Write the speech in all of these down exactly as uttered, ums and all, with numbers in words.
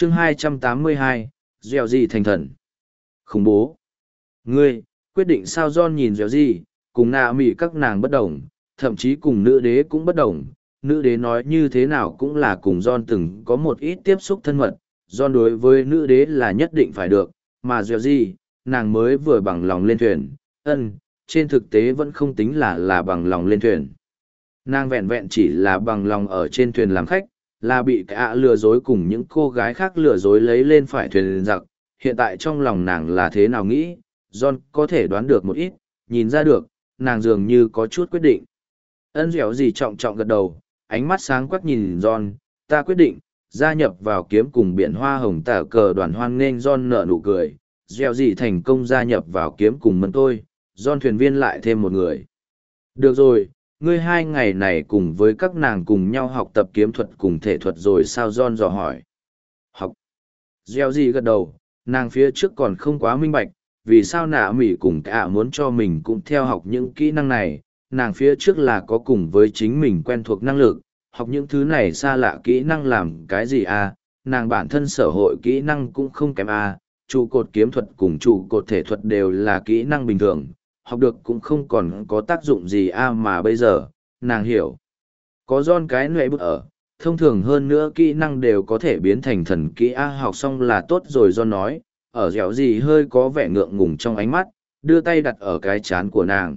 chương hai trăm tám mươi hai, dẻo gì thành thần. Khủng bố. Ngươi, quyết định sao John nhìn dẻo gì, cùng nạ mỉ các nàng bất đồng, thậm chí cùng nữ đế cũng bất đồng. Nữ đế nói như thế nào cũng là cùng John từng có một ít tiếp xúc thân mật, John đối với nữ đế là nhất định phải được, mà dẻo gì, nàng mới vừa bằng lòng lên thuyền, ân, trên thực tế vẫn không tính là là bằng lòng lên thuyền. Nàng vẹn vẹn chỉ là bằng lòng ở trên thuyền làm khách, là bị cả lừa dối cùng những cô gái khác lừa dối lấy lên phải thuyền giặc. Hiện tại trong lòng nàng là thế nào nghĩ, John có thể đoán được một ít, nhìn ra được, nàng dường như có chút quyết định. Ân dẻo gì trọng trọng gật đầu, ánh mắt sáng quắc nhìn John, ta quyết định, gia nhập vào kiếm cùng biển hoa hồng tả cờ đoàn hoan nghênh John nở nụ cười, dẻo gì thành công gia nhập vào kiếm cùng mân tôi, John thuyền viên lại thêm một người. Được rồi, ngươi hai ngày này cùng với các nàng cùng nhau học tập kiếm thuật cùng thể thuật rồi sao John dò hỏi. Học. Gieo gì gật đầu, nàng phía trước còn không quá minh bạch, vì sao nạ mỉ cùng cả muốn cho mình cũng theo học những kỹ năng này, nàng phía trước là có cùng với chính mình quen thuộc năng lực, học những thứ này xa lạ kỹ năng làm cái gì à, nàng bản thân sở hội kỹ năng cũng không kém à, trụ cột kiếm thuật cùng trụ cột thể thuật đều là kỹ năng bình thường, học được cũng không còn có tác dụng gì à mà bây giờ, nàng hiểu. Có John cái nệ bức ở, thông thường hơn nữa kỹ năng đều có thể biến thành thần kỹ a học xong là tốt rồi John nói, ở dẻo gì hơi có vẻ ngượng ngùng trong ánh mắt, đưa tay đặt ở cái chán của nàng.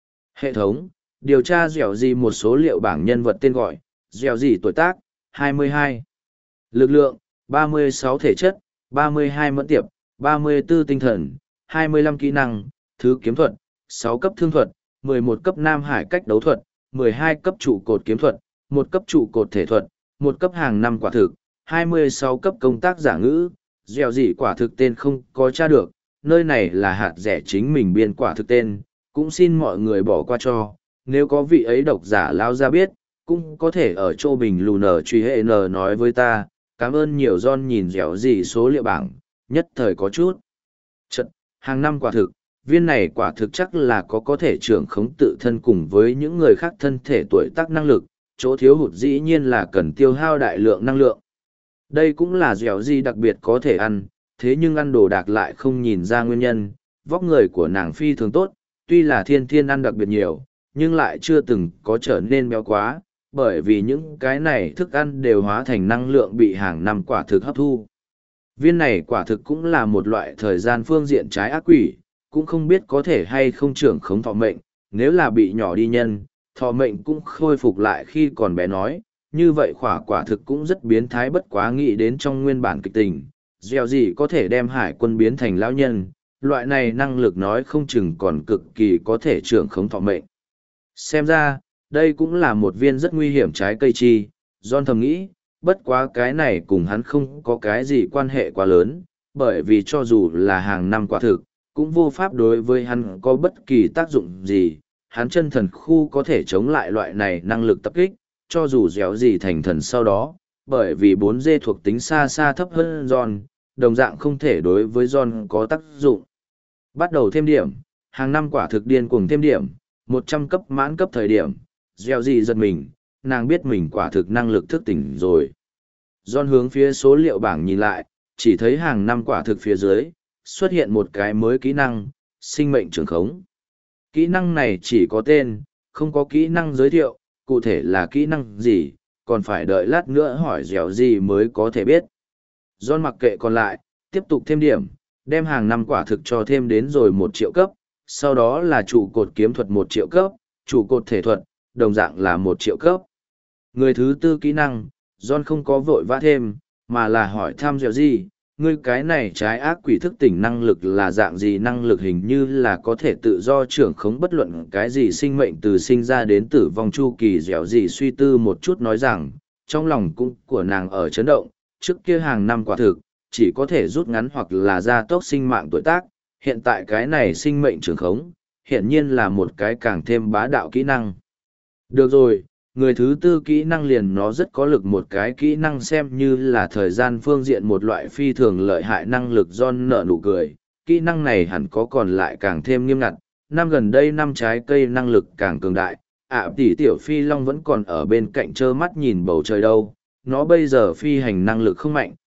Hệ thống, điều tra dẻo gì một số liệu bảng nhân vật tên gọi, dẻo gì tuổi tác, hai mươi hai. Lực lượng, ba mươi sáu thể chất, ba mươi hai mẫn tiệp, ba mươi tư tinh thần, hai mươi lăm kỹ năng, thứ kiếm thuật, sáu cấp thương thuật, mười một cấp nam hải cách đấu thuật, mười hai cấp trụ cột kiếm thuật, một cấp trụ cột thể thuật, một cấp hàng năm quả thực, hai mươi sáu cấp công tác giả ngữ, dẻo gì quả thực tên không có tra được, nơi này là hạt rẻ chính mình biên quả thực tên, cũng xin mọi người bỏ qua cho, nếu có vị ấy độc giả lao ra biết, cũng có thể ở chỗ bình lù nở truy hệ n nói với ta, cảm ơn nhiều John nhìn dẻo gì số liệu bảng, nhất thời có chút. Trận, hàng năm quả thực, viên này quả thực chắc là có có thể trưởng khống tự thân cùng với những người khác thân thể tuổi tác năng lực, chỗ thiếu hụt dĩ nhiên là cần tiêu hao đại lượng năng lượng. Đây cũng là dẻo gì đặc biệt có thể ăn, thế nhưng ăn đồ đạc lại không nhìn ra nguyên nhân, vóc người của nàng phi thường tốt, tuy là thiên thiên ăn đặc biệt nhiều, nhưng lại chưa từng có trở nên béo quá, bởi vì những cái này thức ăn đều hóa thành năng lượng bị hàng năm quả thực hấp thu. Viên này quả thực cũng là một loại thời gian phương diện trái ác quỷ, cũng không biết có thể hay không trưởng khống thọ mệnh, nếu là bị nhỏ đi nhân, thọ mệnh cũng khôi phục lại khi còn bé nói, như vậy khỏa quả thực cũng rất biến thái bất quá nghĩ đến trong nguyên bản kịch tình, dẻo gì có thể đem hải quân biến thành lão nhân, loại này năng lực nói không chừng còn cực kỳ có thể trưởng khống thọ mệnh. Xem ra, đây cũng là một viên rất nguy hiểm trái cây chi, John thầm nghĩ, bất quá cái này cùng hắn không có cái gì quan hệ quá lớn, bởi vì cho dù là hàng năm quả thực, cũng vô pháp đối với hắn có bất kỳ tác dụng gì, hắn chân thần khu có thể chống lại loại này năng lực tập kích, cho dù dẻo gì thành thần sau đó, bởi vì bốn dê thuộc tính xa xa thấp hơn John, đồng dạng không thể đối với John có tác dụng. Bắt đầu thêm điểm, hàng năm quả thực điên cuồng thêm điểm, một trăm cấp mãn cấp thời điểm, dẻo gì giật mình, nàng biết mình quả thực năng lực thức tỉnh rồi. John hướng phía số liệu bảng nhìn lại, chỉ thấy hàng năm quả thực phía dưới, xuất hiện một cái mới kỹ năng, sinh mệnh trường khống. Kỹ năng này chỉ có tên, không có kỹ năng giới thiệu, cụ thể là kỹ năng gì, còn phải đợi lát nữa hỏi dẻo gì mới có thể biết. John mặc kệ còn lại, tiếp tục thêm điểm, đem hàng năm quả thực cho thêm đến rồi một triệu cấp, sau đó là trụ cột kiếm thuật một triệu cấp, trụ cột thể thuật, đồng dạng là một triệu cấp. Người thứ tư kỹ năng, John không có vội vã thêm, mà là hỏi thăm dẻo gì, ngươi cái này trái ác quỷ thức tỉnh năng lực là dạng gì năng lực hình như là có thể tự do trưởng khống bất luận cái gì sinh mệnh từ sinh ra đến tử vong chu kỳ dẻo gì suy tư một chút nói rằng, trong lòng cũng của nàng ở chấn động, trước kia hàng năm quả thực, chỉ có thể rút ngắn hoặc là gia tốc sinh mạng tuổi tác, hiện tại cái này sinh mệnh trưởng khống, hiện nhiên là một cái càng thêm bá đạo kỹ năng. Được rồi, người thứ tư kỹ năng liền nó rất có lực một cái kỹ năng xem như là thời gian phương diện một loại phi thường lợi hại năng lực John nở nụ cười. Kỹ năng này hẳn có còn lại càng thêm nghiêm ngặt, năm gần đây năm trái cây năng lực càng cường đại, ạ à, tỷ tiểu phi long vẫn còn ở bên cạnh trơ mắt nhìn bầu trời đâu, nó bây giờ phi hành năng lực không mạnh,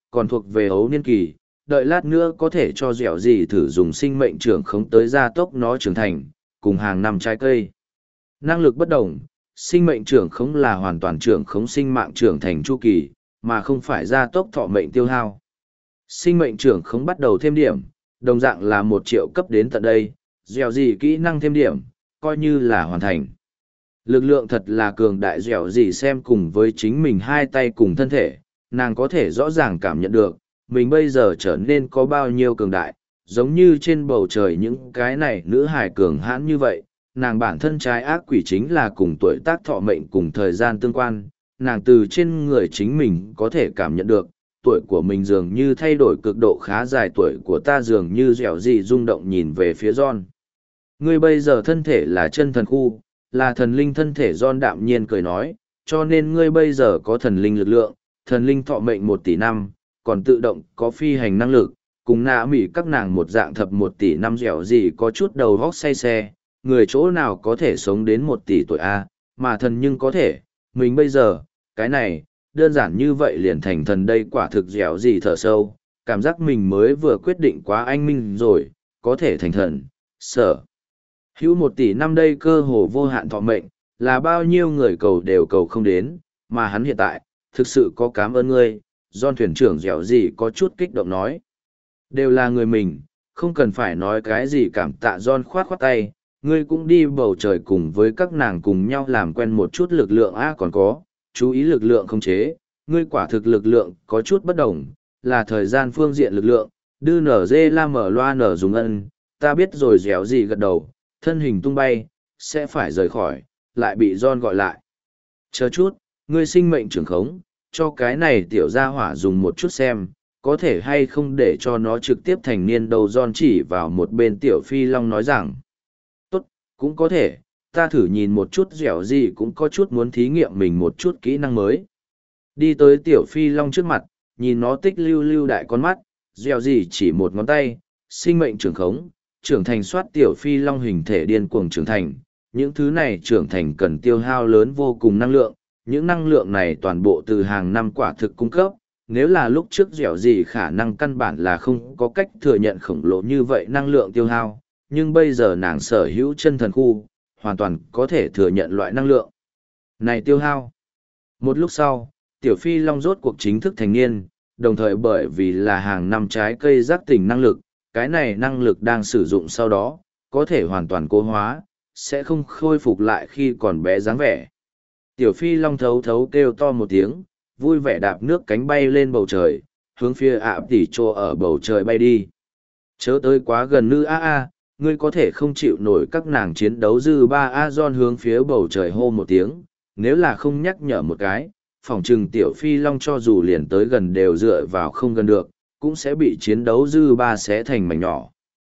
còn thuộc về ấu niên kỳ, đợi lát nữa có thể cho dẻo gì thử dùng sinh mệnh trưởng khống tới gia tốc nó trưởng thành, cùng hàng năm trái cây. Năng lực bất đồng, sinh mệnh trưởng khống là hoàn toàn trưởng khống sinh mạng trưởng thành chu kỳ, mà không phải gia tốc thọ mệnh tiêu hao. Sinh mệnh trưởng khống bắt đầu thêm điểm, đồng dạng là một triệu cấp đến tận đây, dẻo gì kỹ năng thêm điểm, coi như là hoàn thành. Lực lượng thật là cường đại, dẻo gì xem cùng với chính mình hai tay cùng thân thể, nàng có thể rõ ràng cảm nhận được, mình bây giờ trở nên có bao nhiêu cường đại, giống như trên bầu trời những cái này nữ hài cường hãn như vậy, nàng bản thân trái ác quỷ chính là cùng tuổi tác thọ mệnh cùng thời gian tương quan, nàng từ trên người chính mình có thể cảm nhận được, tuổi của mình dường như thay đổi cực độ khá dài, tuổi của ta dường như dẻo gì rung động nhìn về phía John. Ngươi bây giờ thân thể là chân thần khu, là thần linh thân thể, John đạm nhiên cười nói, cho nên ngươi bây giờ có thần linh lực lượng, thần linh thọ mệnh một tỷ năm, còn tự động có phi hành năng lực, cùng nạ mỉ các nàng một dạng thập một tỷ năm, dẻo gì có chút đầu vóc say xe, người chỗ nào có thể sống đến một tỷ tuổi A, mà thần nhưng có thể, mình bây giờ, cái này, đơn giản như vậy liền thành thần đây, quả thực dẻo gì thở sâu, cảm giác mình mới vừa quyết định quá anh minh rồi, có thể thành thần, sợ. Hữu một tỷ năm đây cơ hồ vô hạn thọ mệnh, là bao nhiêu người cầu đều cầu không đến, mà hắn hiện tại, thực sự có cảm ơn ngươi, John thuyền trưởng dẻo gì có chút kích động nói. Đều là người mình, không cần phải nói cái gì cảm tạ, John khoát khoát tay, ngươi cũng đi bầu trời cùng với các nàng cùng nhau làm quen một chút lực lượng a, còn có, chú ý lực lượng không chế, ngươi quả thực lực lượng có chút bất đồng, là thời gian phương diện lực lượng, đưa nở dê la mở loa nở dùng ân, ta biết rồi, dẻo gì gật đầu, thân hình tung bay, sẽ phải rời khỏi, lại bị John gọi lại. Chờ chút, ngươi sinh mệnh trưởng khống, cho cái này tiểu gia hỏa dùng một chút xem, có thể hay không để cho nó trực tiếp thành niên đầu, John chỉ vào một bên tiểu phi long nói rằng, tốt, cũng có thể, ta thử nhìn một chút, dẻo gì cũng có chút muốn thí nghiệm mình một chút kỹ năng mới. Đi tới tiểu phi long trước mặt, nhìn nó tích lưu lưu đại con mắt, dẻo gì chỉ một ngón tay, sinh mệnh trưởng khống, trưởng thành soát tiểu phi long hình thể điên cuồng trưởng thành. Những thứ này trưởng thành cần tiêu hao lớn vô cùng năng lượng, những năng lượng này toàn bộ từ hàng năm quả thực cung cấp. Nếu là lúc trước dẻo gì khả năng căn bản là không có cách thừa nhận khổng lồ như vậy năng lượng tiêu hao, nhưng bây giờ nàng sở hữu chân thần khu, hoàn toàn có thể thừa nhận loại năng lượng này tiêu hao. Một lúc sau, tiểu phi long rốt cuộc chính thức thành niên, đồng thời bởi vì là hàng năm trái cây giác tỉnh năng lực, cái này năng lực đang sử dụng sau đó, có thể hoàn toàn cố hóa, sẽ không khôi phục lại khi còn bé dáng vẻ. Tiểu phi long thấu thấu kêu to một tiếng, vui vẻ đạp nước cánh bay lên bầu trời, hướng phía ạ tỷ trô ở bầu trời bay đi. Chớ tới quá gần nữ a a, ngươi có thể không chịu nổi các nàng chiến đấu dư ba a, John hướng phía bầu trời hô một tiếng, nếu là không nhắc nhở một cái, phỏng chừng tiểu phi long cho dù liền tới gần đều dựa vào không gần được, cũng sẽ bị chiến đấu dư ba xé thành mảnh nhỏ.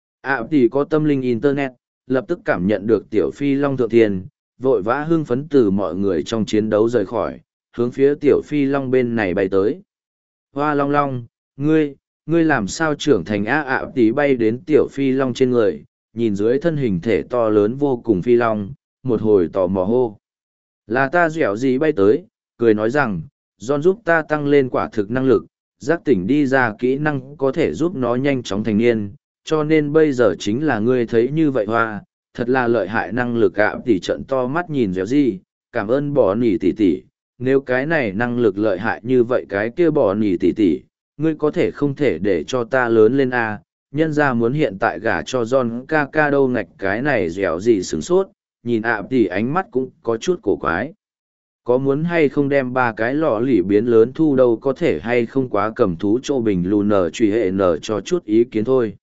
ạ tỷ có tâm linh internet, lập tức cảm nhận được tiểu phi long thượng thiên, vội vã hưng phấn từ mọi người trong chiến đấu rời khỏi, hướng phía tiểu phi long bên này bay tới. Hoa long long, ngươi, ngươi làm sao trưởng thành a, ạ tỷ bay đến tiểu phi long trên người, nhìn dưới thân hình thể to lớn vô cùng phi long, một hồi tò mò hô. Là ta dẻo gì bay tới, cười nói rằng, John giúp ta tăng lên quả thực năng lực, giác tỉnh đi ra kỹ năng có thể giúp nó nhanh chóng thành niên, cho nên bây giờ chính là ngươi thấy như vậy hoa, thật là lợi hại năng lực ạ tỷ trận to mắt nhìn dẻo gì, cảm ơn bỏ nỉ tỷ tỷ, nếu cái này năng lực lợi hại như vậy cái kia bỏ nỉ tỷ tỷ, ngươi có thể không thể để cho ta lớn lên a, nhân ra muốn hiện tại gả cho John ca ca đâu, ngạch cái này dẻo gì sửng sốt, nhìn ạ tỷ ánh mắt cũng có chút cổ quái. Có muốn hay không đem ba cái lọ lỉ biến lớn thu đâu, có thể hay không quá cầm thú chỗ bình lù nở truy hệ nở cho chút ý kiến thôi.